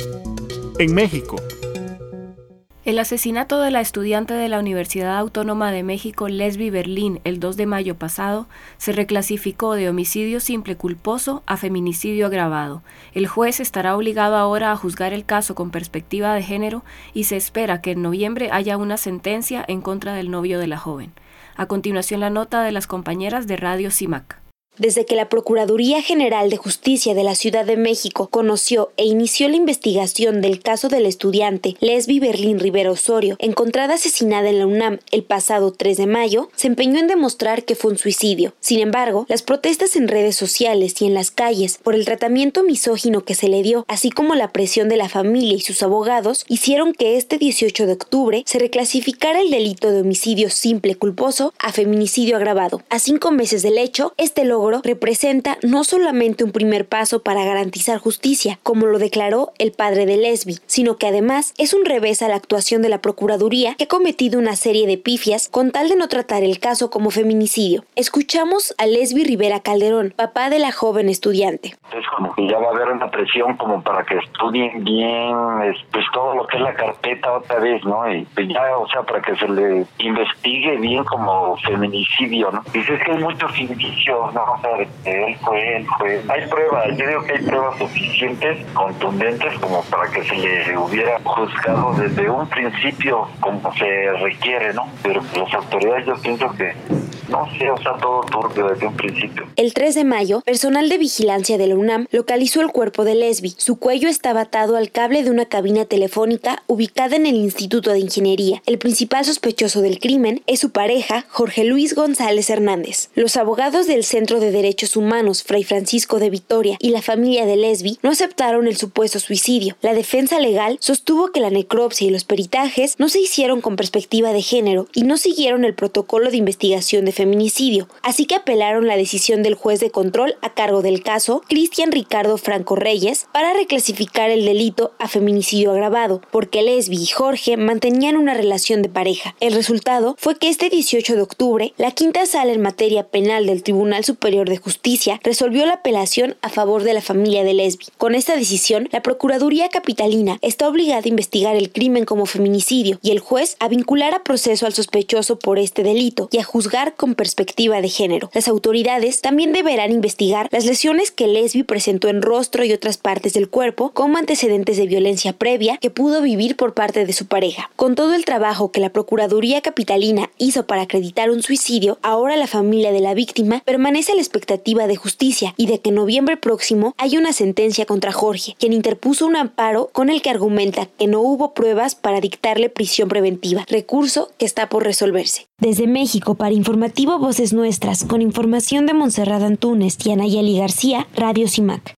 En México. El asesinato de la estudiante de la Universidad Autónoma de México, Lesby Berlín, el 2 de mayo pasado, se reclasificó de homicidio simple culposo a feminicidio agravado. El juez estará obligado ahora a juzgar el caso con perspectiva de género y se espera que en noviembre haya una sentencia en contra del novio de la joven. A continuación, la nota de las compañeras de Radio CIMAC. Desde que la Procuraduría General de Justicia de la Ciudad de México conoció e inició la investigación del caso del estudiante Lesby Berlín Rivera Osorio, encontrada asesinada en la UNAM el pasado 3 de mayo, se empeñó en demostrar que fue un suicidio. Sin embargo, las protestas en redes sociales y en las calles por el tratamiento misógino que se le dio, así como la presión de la familia y sus abogados, hicieron que este 18 de octubre se reclasificara el delito de homicidio simple culposo a feminicidio agravado. A 5 meses del hecho, este logro representa no solamente un primer paso para garantizar justicia, como lo declaró el padre de Lesby, sino que además es un revés a la actuación de la Procuraduría, que ha cometido una serie de pifias con tal de no tratar el caso como feminicidio. Escuchamos a Lesby Rivera Calderón, papá de la joven estudiante. Es como que ya va a haber una presión como para que estudien bien, pues todo lo que es la carpeta otra vez, ¿no? Y pues ya, o sea, para que se le investigue bien como feminicidio, ¿no? Dices que hay muchos indicios, ¿no? O sea, él fue. Hay pruebas, yo digo que hay pruebas suficientes, contundentes, como para que se le hubiera juzgado desde un principio como se requiere, ¿no? Pero las autoridades yo pienso que no sé, o sea, todo turbio desde un principio. El 3 de mayo, personal de vigilancia de la UNAM localizó el cuerpo de Lesby. Su cuello estaba atado al cable de una cabina telefónica ubicada en el Instituto de Ingeniería. El principal sospechoso del crimen es su pareja, Jorge Luis González Hernández. Los abogados del Centro de Derechos Humanos, Fray Francisco de Vitoria, y la familia de Lesby no aceptaron el supuesto suicidio. La defensa legal sostuvo que la necropsia y los peritajes no se hicieron con perspectiva de género y no siguieron el protocolo de investigación de feminicidio, así que apelaron la decisión del juez de control a cargo del caso, Cristian Ricardo Franco Reyes, para reclasificar el delito a feminicidio agravado, porque Lesby y Jorge mantenían una relación de pareja. El resultado fue que este 18 de octubre, la quinta sala en materia penal del Tribunal Superior de Justicia resolvió la apelación a favor de la familia de Lesby. Con esta decisión, la Procuraduría Capitalina está obligada a investigar el crimen como feminicidio y el juez a vincular a proceso al sospechoso por este delito y a juzgar con perspectiva de género. Las autoridades también deberán investigar las lesiones que Lesby presentó en rostro y otras partes del cuerpo como antecedentes de violencia previa que pudo vivir por parte de su pareja. Con todo el trabajo que la Procuraduría Capitalina hizo para acreditar un suicidio, ahora la familia de la víctima permanece a la expectativa de justicia y de que en noviembre próximo haya una sentencia contra Jorge, quien interpuso un amparo con el que argumenta que no hubo pruebas para dictarle prisión preventiva, recurso que está por resolverse. Desde México, para Informativo Voces Nuestras, con información de Montserrat Antúnez y Anayeli García, Radio CIMAC.